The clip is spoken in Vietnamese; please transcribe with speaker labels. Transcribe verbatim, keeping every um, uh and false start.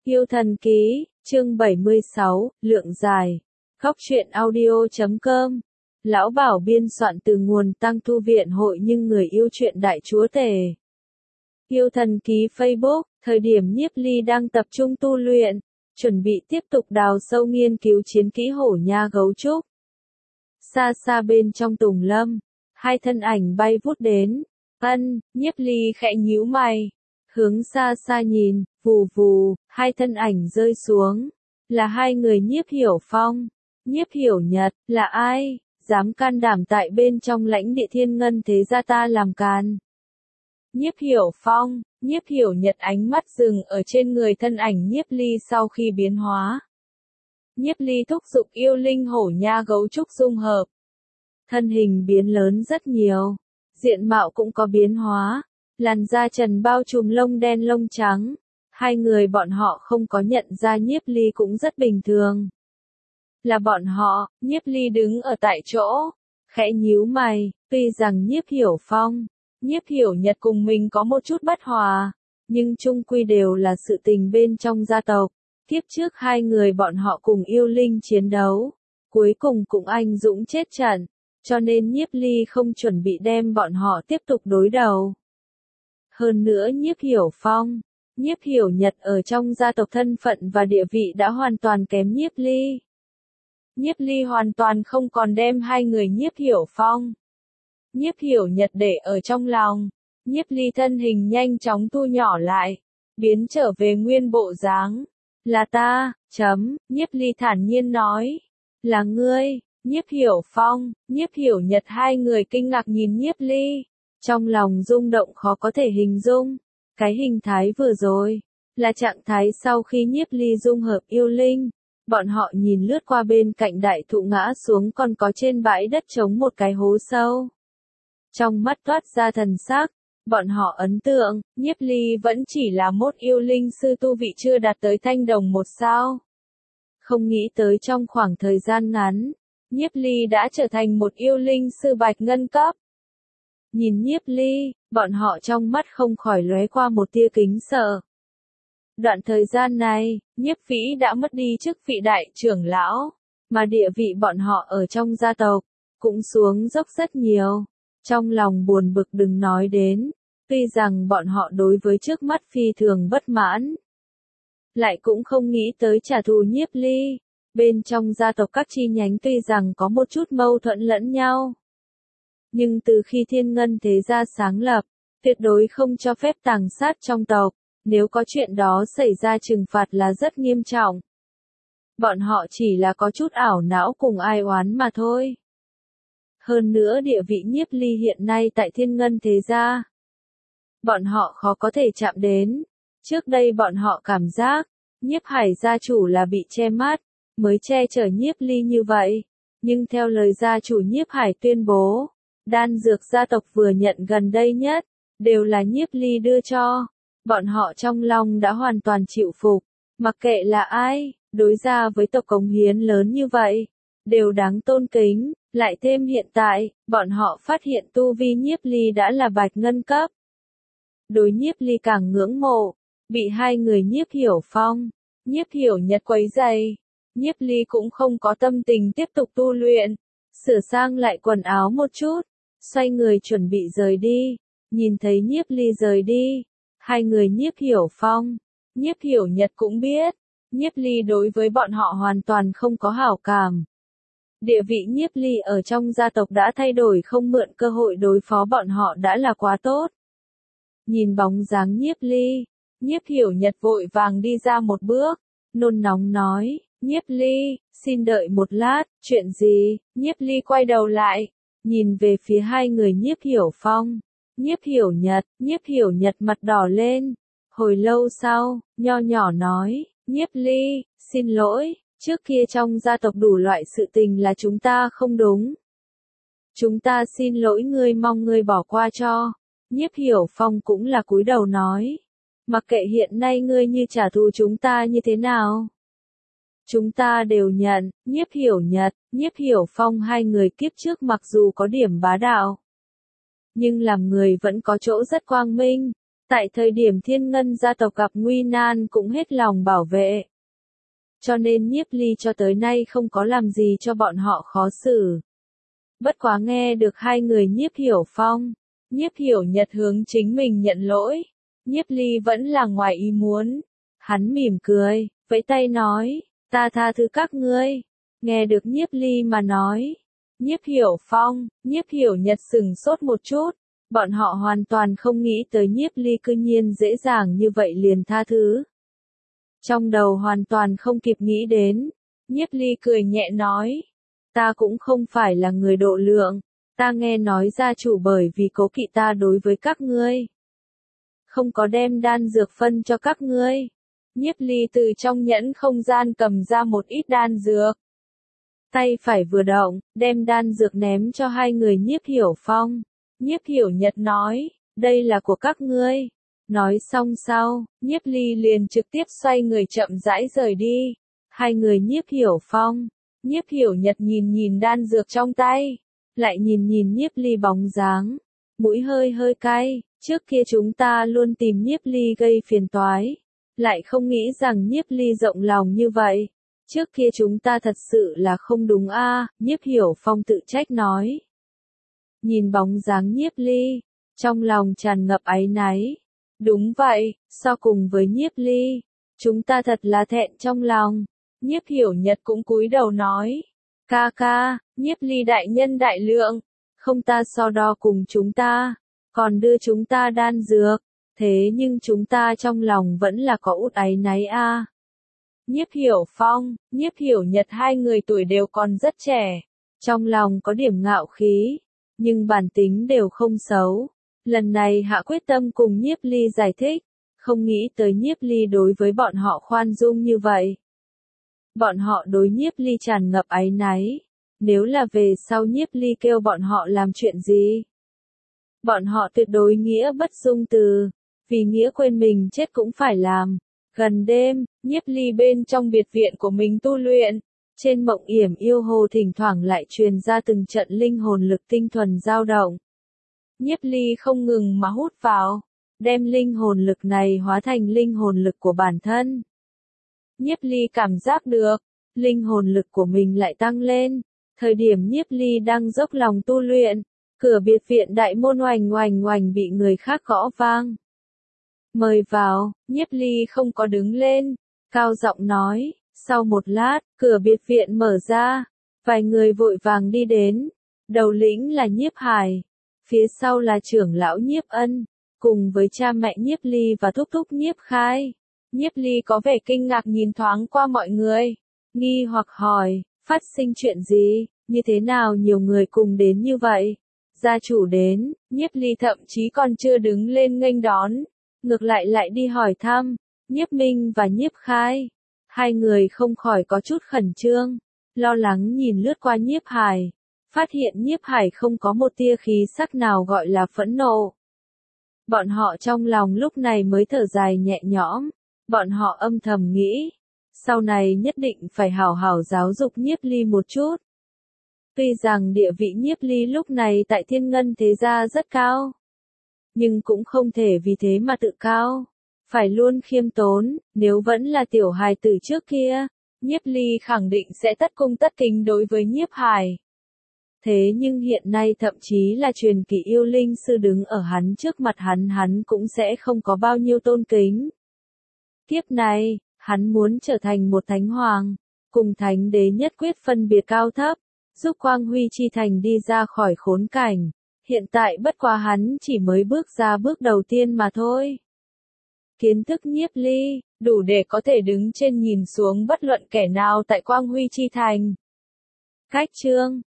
Speaker 1: Yêu thần ký, chương bảy mươi sáu, lượng dài. Góc truyện audio chấm com. Lão Bảo biên soạn từ nguồn Tăng Thu Viện Hội nhưng người yêu truyện Đại Chúa Tể. Yêu thần ký Facebook, thời điểm Nhiếp Ly đang tập trung tu luyện, chuẩn bị tiếp tục đào sâu nghiên cứu chiến kỹ hổ nha gấu trúc. Xa xa bên trong tùng lâm, hai thân ảnh bay vút đến. Ân, Nhiếp Ly khẽ nhíu mày. Hướng xa xa nhìn, vù vù, hai thân ảnh rơi xuống. Là hai người Nhiếp Hiểu Phong. Nhiếp Hiểu Nhật, là ai? Dám can đảm tại bên trong lãnh địa Thiên Ngân thế gia ta làm càn. Nhiếp Hiểu Phong, Nhiếp Hiểu Nhật ánh mắt dừng ở trên người thân ảnh Nhiếp Ly sau khi biến hóa. Nhiếp Ly thúc giục yêu linh hổ nha gấu trúc dung hợp. Thân hình biến lớn rất nhiều. Diện mạo cũng có biến hóa. Làn da trần bao trùm lông đen lông trắng. Hai người bọn họ không có nhận ra Nhiếp Ly cũng rất bình thường. Là bọn họ, Nhiếp Ly đứng ở tại chỗ. Khẽ nhíu mày, tuy rằng Nhiếp Hiểu Phong, Nhiếp Hiểu Nhật cùng mình có một chút bất hòa. Nhưng chung quy đều là sự tình bên trong gia tộc. Kiếp trước hai người bọn họ cùng yêu linh chiến đấu. Cuối cùng cũng anh dũng chết trận. Cho nên Nhiếp Ly không chuẩn bị đem bọn họ tiếp tục đối đầu. Hơn nữa Nhiếp Hiểu Phong, Nhiếp Hiểu Nhật ở trong gia tộc thân phận và địa vị đã hoàn toàn kém Nhiếp Ly. Nhiếp Ly hoàn toàn không còn đem hai người Nhiếp Hiểu Phong, Nhiếp Hiểu Nhật để ở trong lòng. Nhiếp Ly thân hình nhanh chóng thu nhỏ lại, biến trở về nguyên bộ dáng. Là ta, chấm, Nhiếp Ly thản nhiên nói. Là ngươi, Nhiếp Hiểu Phong, Nhiếp Hiểu Nhật hai người kinh ngạc nhìn Nhiếp Ly. Trong lòng rung động khó có thể hình dung. Cái hình thái vừa rồi, là trạng thái sau khi Nhiếp Ly dung hợp yêu linh. Bọn họ nhìn lướt qua bên cạnh đại thụ ngã xuống còn có trên bãi đất trống một cái hố sâu. Trong mắt toát ra thần sắc, bọn họ ấn tượng, Nhiếp Ly vẫn chỉ là một yêu linh sư tu vị chưa đạt tới thanh đồng một sao. Không nghĩ tới trong khoảng thời gian ngắn, Nhiếp Ly đã trở thành một yêu linh sư bạch ngân cấp. Nhìn Nhiếp Ly, bọn họ trong mắt không khỏi lóe qua một tia kính sợ. Đoạn thời gian này, Nhiếp Vĩ đã mất đi chức vị đại trưởng lão, mà địa vị bọn họ ở trong gia tộc, cũng xuống dốc rất nhiều. Trong lòng buồn bực đừng nói đến, tuy rằng bọn họ đối với trước mắt phi thường bất mãn. Lại cũng không nghĩ tới trả thù Nhiếp Ly. Bên trong gia tộc các chi nhánh tuy rằng có một chút mâu thuẫn lẫn nhau. Nhưng từ khi Thiên Ngân thế gia sáng lập, tuyệt đối không cho phép tàng sát trong tộc, nếu có chuyện đó xảy ra trừng phạt là rất nghiêm trọng. Bọn họ chỉ là có chút ảo não cùng ai oán mà thôi. Hơn nữa địa vị Nhiếp Ly hiện nay tại Thiên Ngân thế gia, bọn họ khó có thể chạm đến. Trước đây bọn họ cảm giác, Nhiếp Hải gia chủ là bị che mắt, mới che chở Nhiếp Ly như vậy. Nhưng theo lời gia chủ Nhiếp Hải tuyên bố, đan dược gia tộc vừa nhận gần đây nhất, đều là Nhiếp Ly đưa cho. Bọn họ trong lòng đã hoàn toàn chịu phục, mặc kệ là ai, đối ra với tộc cống hiến lớn như vậy, đều đáng tôn kính. Lại thêm hiện tại, bọn họ phát hiện tu vi Nhiếp Ly đã là bạch ngân cấp. Đối Nhiếp Ly càng ngưỡng mộ, bị hai người Nhiếp Hiểu Phong, Nhiếp Hiểu Nhật quấy rầy. Nhiếp Ly cũng không có tâm tình tiếp tục tu luyện, sửa sang lại quần áo một chút, xoay người chuẩn bị rời đi. Nhìn thấy Nhiếp Ly rời đi, hai người Nhiếp Hiểu Phong, Nhiếp Hiểu Nhật cũng biết, Nhiếp Ly đối với bọn họ hoàn toàn không có hảo cảm. Địa vị Nhiếp Ly ở trong gia tộc đã thay đổi, không mượn cơ hội đối phó bọn họ đã là quá tốt. Nhìn bóng dáng Nhiếp Ly, Nhiếp Hiểu Nhật vội vàng đi ra một bước, nôn nóng nói, Nhiếp Ly, xin đợi một lát, chuyện gì? Nhiếp Ly quay đầu lại, nhìn về phía hai người Nhiếp Hiểu Phong, Nhiếp Hiểu Nhật. Nhiếp Hiểu Nhật mặt đỏ lên. Hồi lâu sau, nho nhỏ nói, Nhiếp Ly, xin lỗi, trước kia trong gia tộc đủ loại sự tình là chúng ta không đúng. Chúng ta xin lỗi ngươi, mong ngươi bỏ qua cho. Nhiếp Hiểu Phong cũng là cúi đầu nói, mặc kệ hiện nay ngươi như trả thù chúng ta như thế nào, chúng ta đều nhận. Nhiếp Hiểu Nhật, Nhiếp Hiểu Phong hai người kiếp trước mặc dù có điểm bá đạo, nhưng làm người vẫn có chỗ rất quang minh. Tại thời điểm Thiên Ngân gia tộc gặp nguy nan cũng hết lòng bảo vệ. Cho nên Nhiếp Ly cho tới nay không có làm gì cho bọn họ khó xử. Bất quá nghe được hai người Nhiếp Hiểu Phong, Nhiếp Hiểu Nhật hướng chính mình nhận lỗi, Nhiếp Ly vẫn là ngoài ý muốn. Hắn mỉm cười, vẫy tay nói, ta tha thứ các ngươi. Nghe được Nhiếp Ly mà nói, Nhiếp Hiểu Phong, Nhiếp Hiểu Nhật sừng sốt một chút, bọn họ hoàn toàn không nghĩ tới Nhiếp Ly cư nhiên dễ dàng như vậy liền tha thứ. Trong đầu hoàn toàn không kịp nghĩ đến, Nhiếp Ly cười nhẹ nói, ta cũng không phải là người độ lượng, ta nghe nói gia chủ bởi vì cố kỵ ta đối với các ngươi, không có đem đan dược phân cho các ngươi. Nhiếp Ly từ trong nhẫn không gian cầm ra một ít đan dược. Tay phải vừa động, đem đan dược ném cho hai người Nhiếp Hiểu Phong. Nhiếp Hiểu Nhật nói, đây là của các ngươi. Nói xong sau, Nhiếp Ly liền trực tiếp xoay người chậm rãi rời đi. Hai người Nhiếp Hiểu Phong, Nhiếp Hiểu Nhật nhìn nhìn đan dược trong tay, lại nhìn nhìn Nhiếp Ly bóng dáng, mũi hơi hơi cay, trước kia chúng ta luôn tìm Nhiếp Ly gây phiền toái, lại không nghĩ rằng Nhiếp Ly rộng lòng như vậy. Trước kia chúng ta thật sự là không đúng a, à, Nhiếp Hiểu Phong tự trách nói. Nhìn bóng dáng Nhiếp Ly, trong lòng tràn ngập áy náy. Đúng vậy, so cùng với Nhiếp Ly, chúng ta thật là thẹn trong lòng. Nhiếp Hiểu Nhật cũng cúi đầu nói, ca ca, Nhiếp Ly đại nhân đại lượng, không ta so đo cùng chúng ta, còn đưa chúng ta đan dược, thế nhưng chúng ta trong lòng vẫn là có út áy náy a. À. Nhiếp Hiểu Phong, Nhiếp Hiểu Nhật hai người tuổi đều còn rất trẻ, trong lòng có điểm ngạo khí, nhưng bản tính đều không xấu. Lần này hạ quyết tâm cùng Nhiếp Ly giải thích, không nghĩ tới Nhiếp Ly đối với bọn họ khoan dung như vậy. Bọn họ đối Nhiếp Ly tràn ngập áy náy, nếu là về sau Nhiếp Ly kêu bọn họ làm chuyện gì, bọn họ tuyệt đối nghĩa bất dung từ, vì nghĩa quên mình chết cũng phải làm. Gần đêm, Nhiếp Ly bên trong biệt viện của mình tu luyện, trên mộng yểm yêu hồ thỉnh thoảng lại truyền ra từng trận linh hồn lực tinh thuần dao động. Nhiếp Ly không ngừng mà hút vào, đem linh hồn lực này hóa thành linh hồn lực của bản thân. Nhiếp Ly cảm giác được, linh hồn lực của mình lại tăng lên, thời điểm Nhiếp Ly đang dốc lòng tu luyện, cửa biệt viện đại môn oành oành oành bị người khác gõ vang. Mời vào, Nhiếp Ly không có đứng lên, cao giọng nói, sau một lát, cửa biệt viện mở ra, vài người vội vàng đi đến, đầu lĩnh là Nhiếp Hải, phía sau là trưởng lão Nhiếp Ân, cùng với cha mẹ Nhiếp Ly và thúc thúc Nhiếp Khai. Nhiếp Ly có vẻ kinh ngạc nhìn thoáng qua mọi người, nghi hoặc hỏi, phát sinh chuyện gì, như thế nào nhiều người cùng đến như vậy? Gia chủ đến, Nhiếp Ly thậm chí còn chưa đứng lên nghênh đón, ngược lại lại đi hỏi thăm, Nhiếp Minh và Nhiếp Khai. Hai người không khỏi có chút khẩn trương, lo lắng nhìn lướt qua Nhiếp Hải, phát hiện Nhiếp Hải không có một tia khí sắc nào gọi là phẫn nộ. Bọn họ trong lòng lúc này mới thở dài nhẹ nhõm, bọn họ âm thầm nghĩ, sau này nhất định phải hảo hảo giáo dục Nhiếp Ly một chút. Tuy rằng địa vị Nhiếp Ly lúc này tại Thiên Ngân thế gia rất cao, nhưng cũng không thể vì thế mà tự cao, phải luôn khiêm tốn, nếu vẫn là tiểu hài tử trước kia, Nhiếp Ly khẳng định sẽ tất cung tất kính đối với Nhiếp Hải. Thế nhưng hiện nay thậm chí là truyền kỳ yêu linh sư đứng ở hắn trước mặt hắn hắn cũng sẽ không có bao nhiêu tôn kính. Kiếp này, hắn muốn trở thành một thánh hoàng, cùng thánh đế nhất quyết phân biệt cao thấp, giúp Quang Huy chi thành đi ra khỏi khốn cảnh. Hiện tại bất quá hắn chỉ mới bước ra bước đầu tiên mà thôi. Kiến thức Nhiếp Ly, đủ để có thể đứng trên nhìn xuống bất luận kẻ nào tại Quang Huy chi thành. Cách chương